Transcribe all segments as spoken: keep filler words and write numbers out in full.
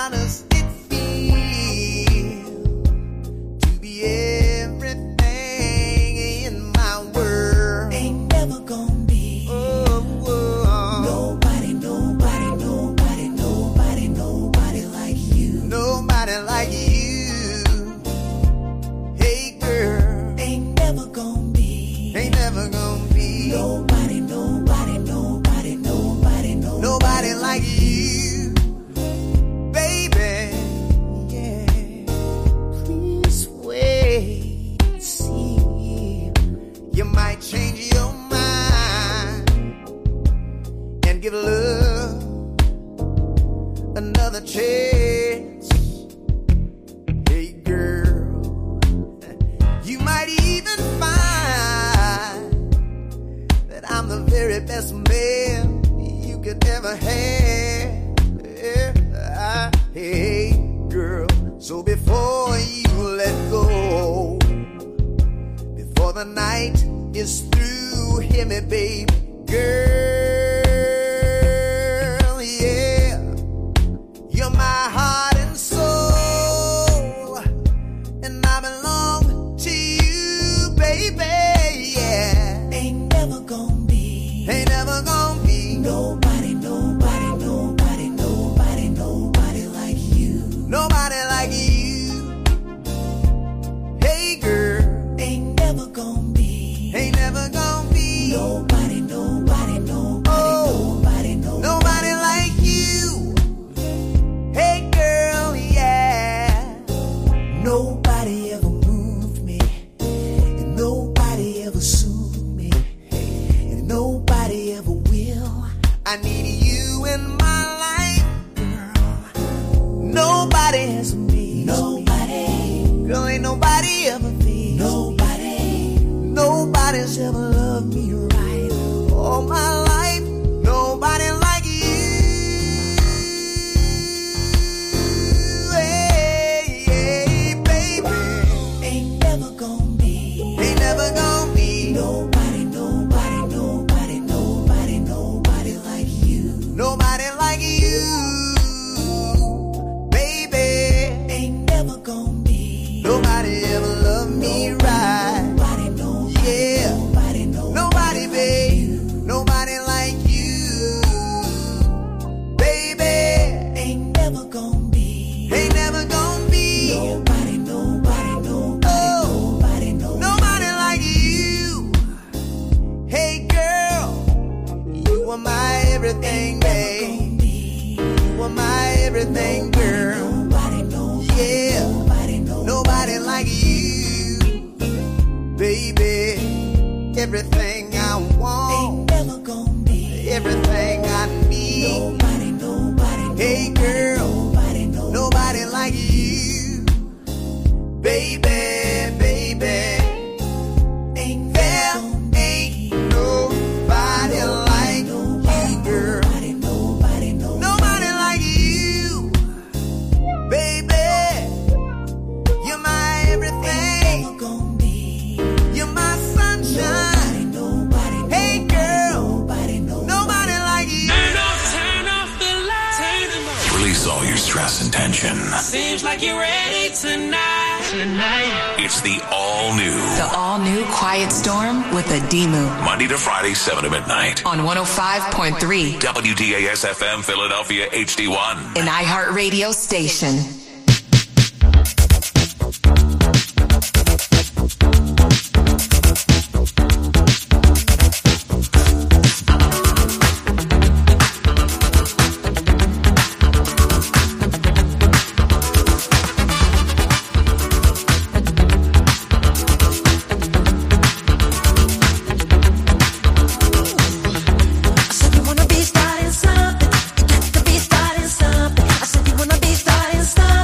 does it feel to be everything in my world? Ain't never gonna be oh, oh. nobody, nobody, nobody, nobody, nobody like you. Nobody like you. Hey girl, ain't never gonna be, ain't never gonna be nobody, nobody, nobody, nobody, nobody, nobody like you, baby. Yeah, please wait, see, you might change your mind and give love another chance. Hey girl, you might even find that I'm the very best man you could ever have. Yeah. Hey girl, so before you let go, before the night is through, hear me, baby girl, yeah. You're my heart and soul, and I belong to you, baby, yeah. ain't never gonna be, Ain't never gonna be nobody, nobody, nobody, nobody, nobody like you. nobody like you. Hey girl, Ain't never gonna be, ain't never gonna be nobody, nobody, nobody, Oh, nobody, nobody, nobody like you. Hey girl, yeah. nobody ever moved me, and nobody ever soothed me, and nobody ever will. I need you in my life, girl. Nobody has me. Nobody, Girl, ain't nobody ever be. nobody, Nobody's ever loved me right all my life. Nobody like you. Hey, hey, baby. ain't never gonna be, Ain't never gonna be nobody, nobody, nobody, nobody, nobody like you. nobody like you, baby. Ain't never gonna be, Nobody ever loved me right. nobody, nobody, Yeah. nobody, nobody, Nobody, babe. Nobody like you, baby. ain't never gonna be, Ain't never gonna be nobody, nobody, nobody, Oh. nobody, nobody, nobody like you. Hey girl, you are my everything, babe. gonna be, You are my everything, girl. nobody, nobody, Yeah. nobody, nobody, Nobody like you, baby. Everything I want, ain't never gonna be, everything I need. nobody, nobody, Hey nobody, girl, nobody, nobody, nobody like you, baby, baby. ain't There never gonna ain't nobody like you, girl. nobody, nobody, nobody, Nobody like you, baby. You're my everything. never gonna be, You're my sunshine. nobody, nobody, Hey girl, nobody, nobody, nobody like you. Turn off, turn off the lights. Turn them off. Release all your stress and tension. Seems like you're ready tonight. Tonight. It's the all new The all-new Quiet Storm with Adimu Monday to Friday, seven to midnight. on one oh five point three, W D A S F M Philadelphia H D one. an iHeartRadio station. I said you wanna be starting something, you got to be starting something. I said you wanna be starting something.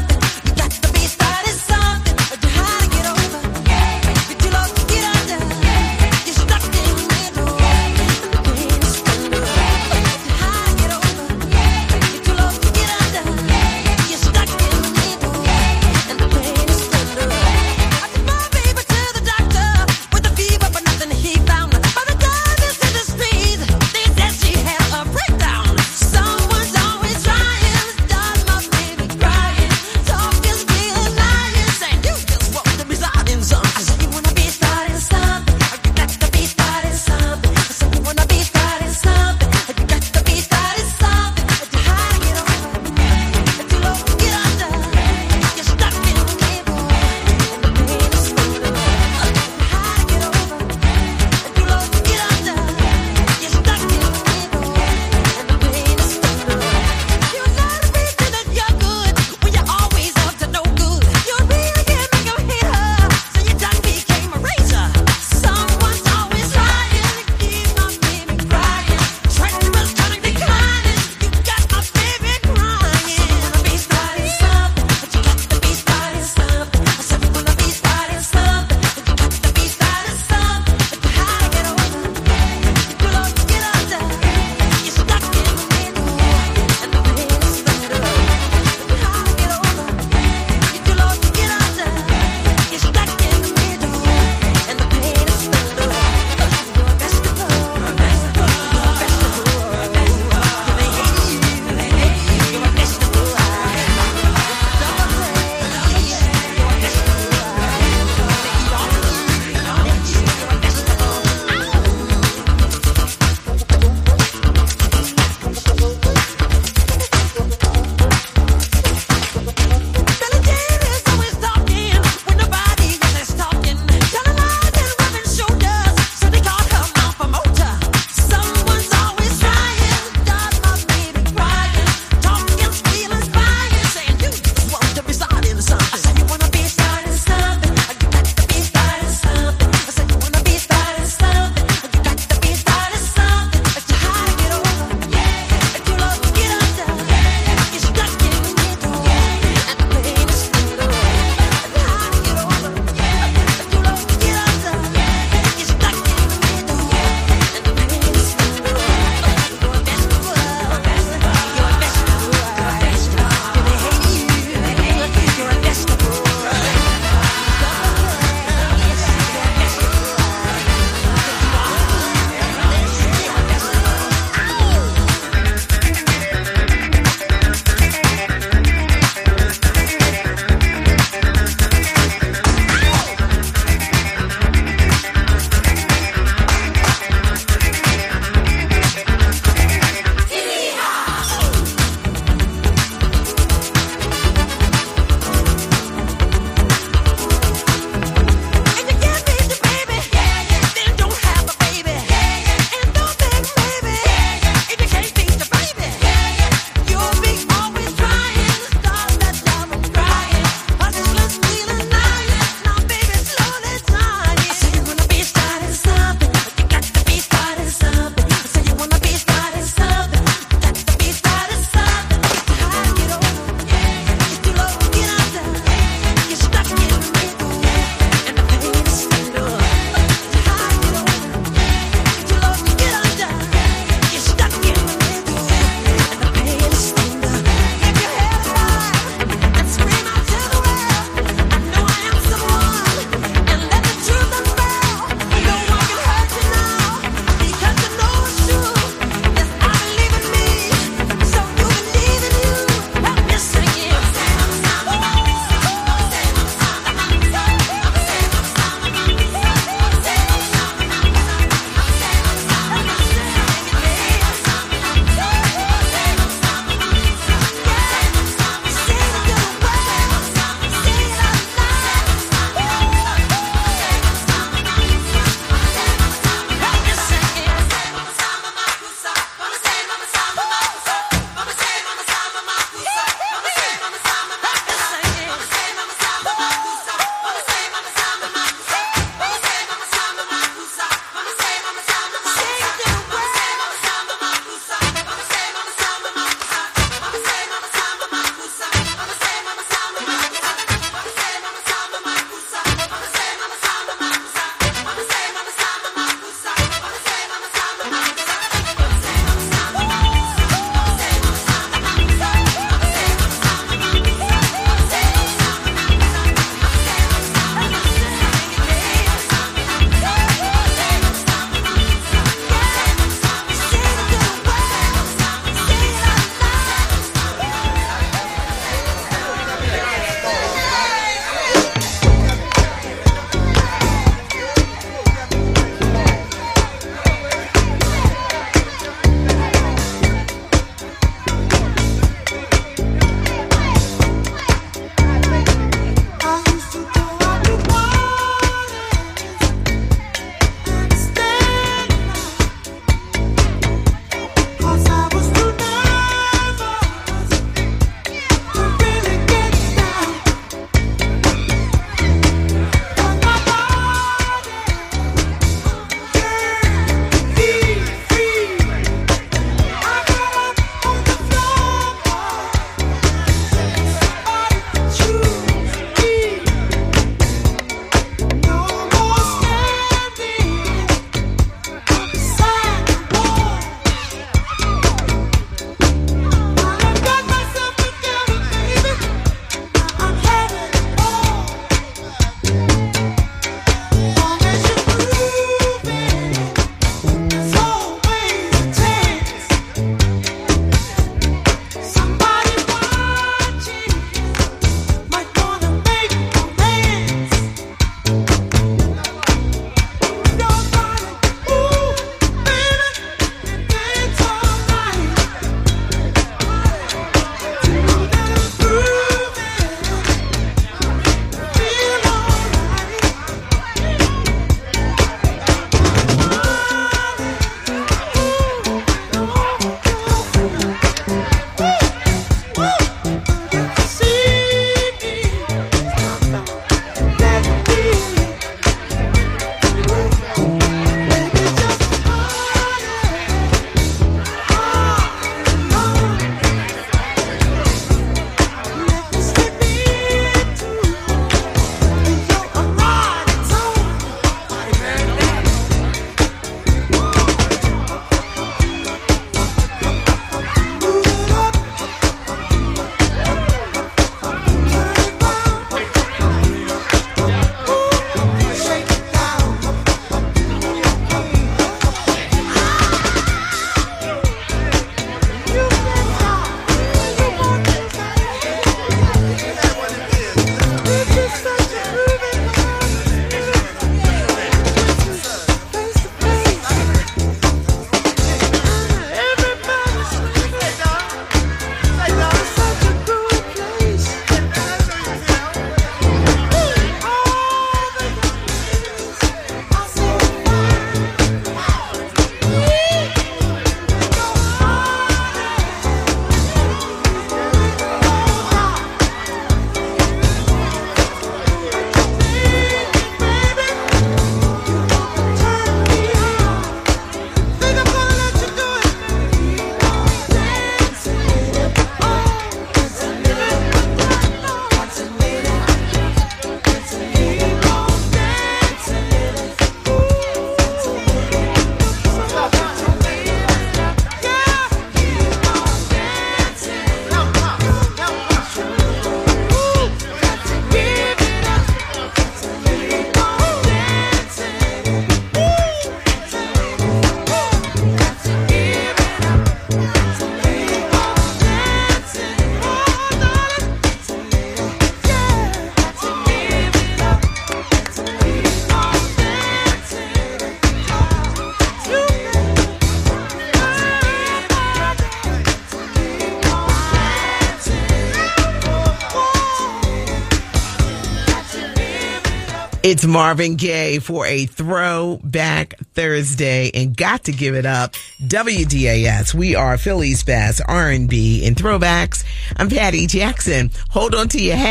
It's Marvin Gaye for a Throwback Thursday, and got to give it up. W D A S. We are Philly's best R and B and throwbacks. I'm Patty Jackson. Hold on to your hat.